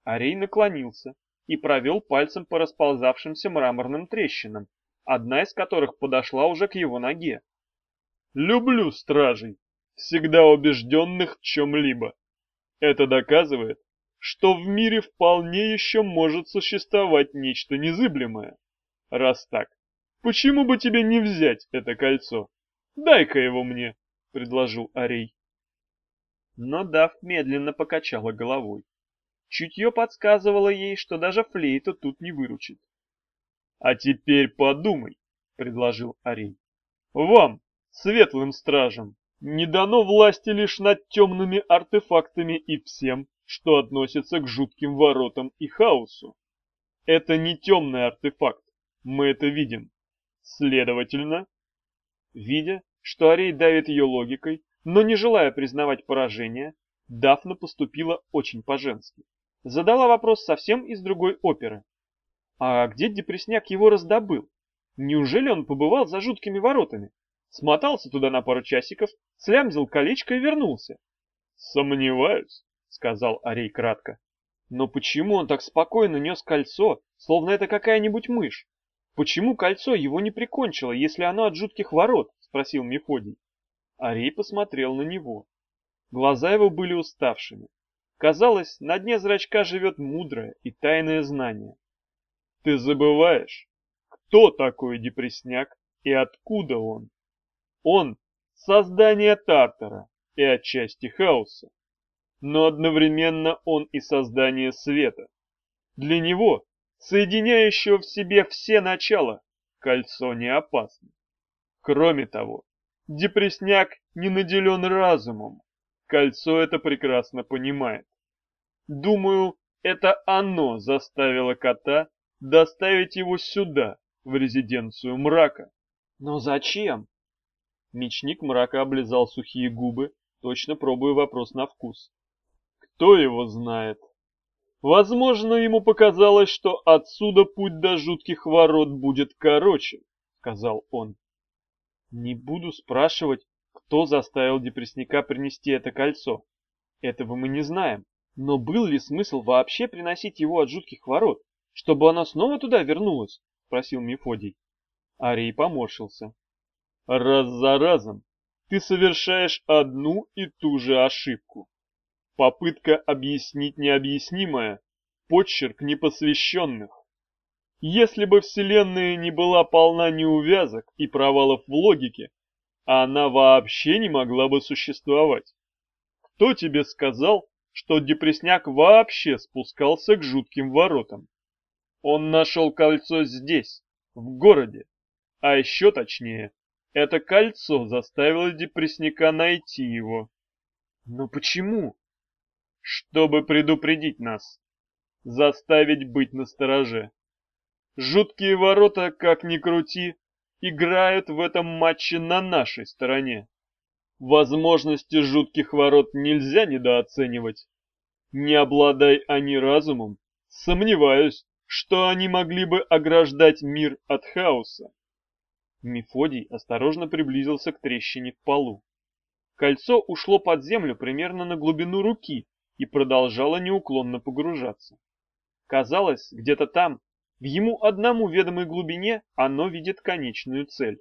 Арей наклонился и провел пальцем по расползавшимся мраморным трещинам, одна из которых подошла уже к его ноге. «Люблю стражей, всегда убежденных в чем-либо. Это доказывает, что в мире вполне еще может существовать нечто незыблемое. Раз так, почему бы тебе не взять это кольцо? Дай-ка его мне», — предложил Арей. Но Даф медленно покачала головой. Чутье подсказывало ей, что даже флейта тут не выручит. «А теперь подумай», — предложил Арей. «Вам, светлым стражам, не дано власти лишь над темными артефактами и всем, что относится к жутким воротам и хаосу. Это не темный артефакт, мы это видим. Следовательно...» Видя, что Арей давит ее логикой, но не желая признавать поражение, Дафна поступила очень по-женски. Задала вопрос совсем из другой оперы. А где депресняк его раздобыл? Неужели он побывал за жуткими воротами? Смотался туда на пару часиков, слямзил колечко и вернулся. «Сомневаюсь», — сказал Арей кратко. «Но почему он так спокойно нес кольцо, словно это какая-нибудь мышь? Почему кольцо его не прикончило, если оно от жутких ворот?» — спросил Мефодий. Арей посмотрел на него. Глаза его были уставшими. Казалось, на дне зрачка живет мудрое и тайное знание. «Ты забываешь, кто такой депресняк и откуда он? Он — создание Тартара и отчасти хаоса, но одновременно он и создание света. Для него, соединяющего в себе все начала, кольцо не опасно. Кроме того, депресняк не наделен разумом, кольцо это прекрасно понимает. Думаю, это оно заставило кота доставить его сюда, в резиденцию мрака. Но зачем? Мечник мрака облизал сухие губы, точно пробуя вопрос на вкус. Кто его знает? Возможно, ему показалось, что отсюда путь до жутких ворот будет короче, сказал он. Не буду спрашивать, кто заставил депресняка принести это кольцо. Этого мы не знаем. Но был ли смысл вообще приносить его от жутких ворот, чтобы оно снова туда вернулось? Спросил Мефодий. Арей поморщился. Раз за разом ты совершаешь одну и ту же ошибку. Попытка объяснить необъяснимое, подчерк непосвященных. Если бы Вселенная не была полна неувязок и провалов в логике, она вообще не могла бы существовать. Кто тебе сказал, что депресняк вообще спускался к жутким воротам? Он нашел кольцо здесь, в городе. А еще точнее, это кольцо заставило депресняка найти его. Но почему? Чтобы предупредить нас. Заставить быть настороже. Жуткие ворота, как ни крути, играют в этом матче на нашей стороне. Возможности жутких ворот нельзя недооценивать. Не обладай они разумом, сомневаюсь, что они могли бы ограждать мир от хаоса. Мефодий осторожно приблизился к трещине в полу. Кольцо ушло под землю примерно на глубину руки и продолжало неуклонно погружаться. Казалось, где-то там, в ему одному ведомой глубине, оно видит конечную цель.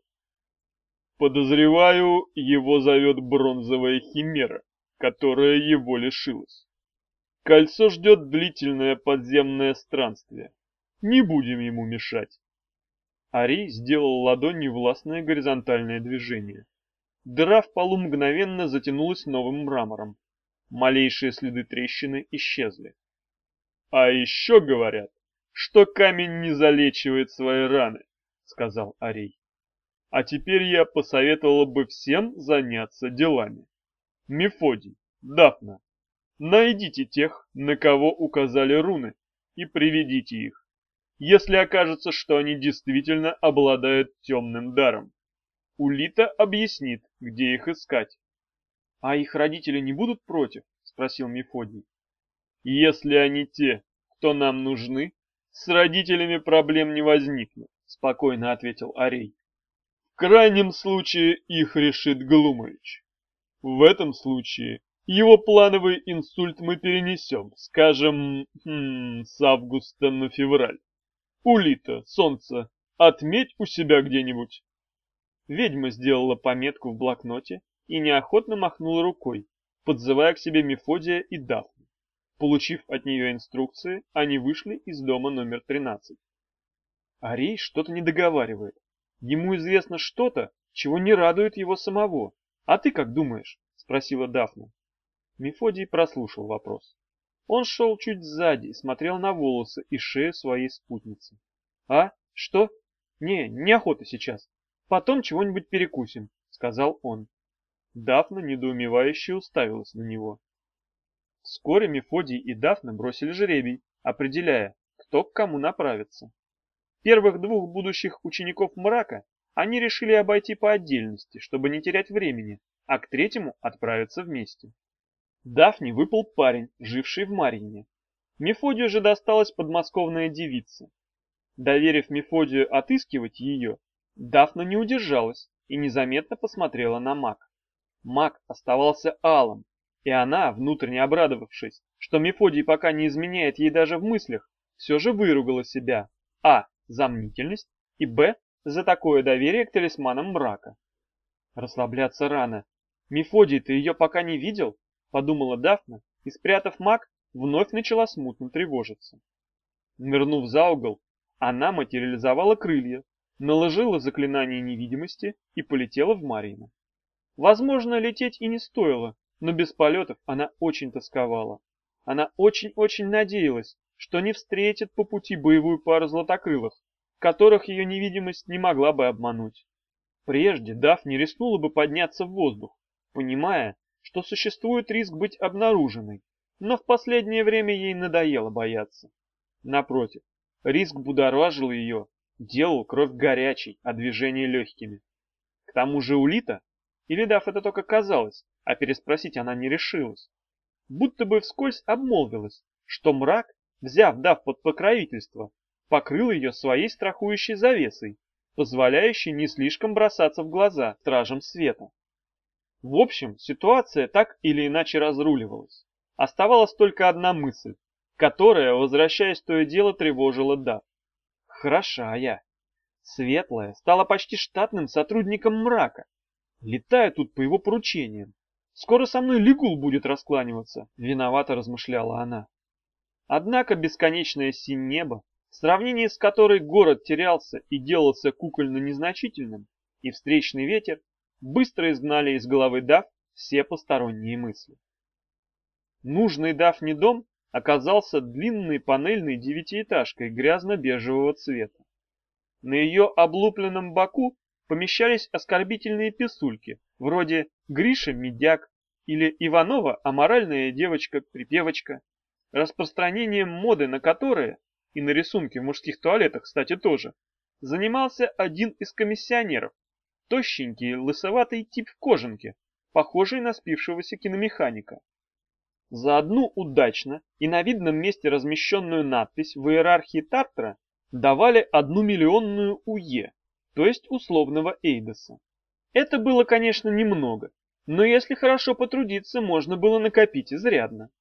Подозреваю, его зовет бронзовая химера, которая его лишилась. Кольцо ждет длительное подземное странствие. Не будем ему мешать. Арей сделал ладонью властное горизонтальное движение. Дыра в полу мгновенно затянулась новым мрамором. Малейшие следы трещины исчезли. А еще говорят, что камень не залечивает свои раны, сказал Арей. А теперь я посоветовал бы всем заняться делами. Мефодий, Дафна, найдите тех, на кого указали руны, и приведите их, если окажется, что они действительно обладают темным даром. Улита объяснит, где их искать. — А их родители не будут против? — спросил Мефодий. — Если они те, кто нам нужны, с родителями проблем не возникнет, — спокойно ответил Арей. В крайнем случае их решит Глумович. В этом случае Его плановый инсульт мы перенесем, скажем, с августа на февраль. Улита, солнце, отметь у себя где-нибудь. Ведьма сделала пометку в блокноте и неохотно махнула рукой, подзывая к себе Мефодия и Дафну. Получив от нее инструкции, они вышли из дома номер 13. Арей что-то не договаривает. Ему известно что-то, чего не радует его самого. А ты как думаешь? Спросила Дафна. Мефодий прослушал вопрос. Он шел чуть сзади и смотрел на волосы и шею своей спутницы. А? Что? Неохота сейчас. Потом чего-нибудь перекусим, сказал он. Дафна недоумевающе уставилась на него. Вскоре Мефодий и Дафна бросили жребий, определяя, кто к кому направится. Первых двух будущих учеников мрака они решили обойти по отдельности, чтобы не терять времени, а к третьему отправиться вместе. Дафне выпал парень, живший в Марьине. Мефодию же досталась подмосковная девица. Доверив Мефодию отыскивать ее, Дафна не удержалась и незаметно посмотрела на маг. Маг оставался алым, и она, внутренне обрадовавшись, что Мефодий пока не изменяет ей даже в мыслях, все же выругала себя а. за мнительность и б. за такое доверие к талисманам мрака. Расслабляться рано. Мефодий-то ее пока не видел, подумала Дафна, и, спрятав маг, вновь начала смутно тревожиться. Нырнув за угол, она материализовала крылья, наложила заклинание невидимости и полетела в Марьино. Возможно, лететь и не стоило, но без полетов она очень тосковала. Она очень-очень надеялась, что не встретит по пути боевую пару златокрылых, которых ее невидимость не могла бы обмануть. Прежде Дафна рискнула бы подняться в воздух, понимая, что существует риск быть обнаруженной, но в последнее время ей надоело бояться. Напротив, риск будоражил ее, делал кровь горячей, а движения легкими. К тому же Улита, или Даф это только казалось, а переспросить она не решилась, будто бы вскользь обмолвилась, что мрак, взяв Даф под покровительство, покрыл ее своей страхующей завесой, позволяющей не слишком бросаться в глаза стражам света. В общем, ситуация так или иначе разруливалась. Оставалась только одна мысль, которая, возвращаясь то и дело, тревожила Даф. Хороша я. Светлая стала почти штатным сотрудником мрака. Летаю тут по его поручениям. Скоро со мной Лигул будет раскланиваться, виновато размышляла она. Однако бесконечное синь небо, в сравнении с которой город терялся и делался кукольно незначительным, и встречный ветер быстро изгнали из головы Даф все посторонние мысли. Нужный Дафне дом оказался длинной панельной девятиэтажкой грязно-бежевого цвета. На ее облупленном боку помещались оскорбительные писульки, вроде «Гриша медяк» или «Иванова аморальная девочка-припевочка», распространением моды на которые, и на рисунки в мужских туалетах, кстати, тоже, занимался один из комиссионеров, тощенький лысоватый тип в кожанке, похожий на спившегося киномеханика. За одну удачно и на видном месте размещенную надпись в иерархии Тартра давали 1 миллионную УЕ, то есть условного Эйдоса. Это было, конечно, немного, но если хорошо потрудиться, можно было накопить изрядно.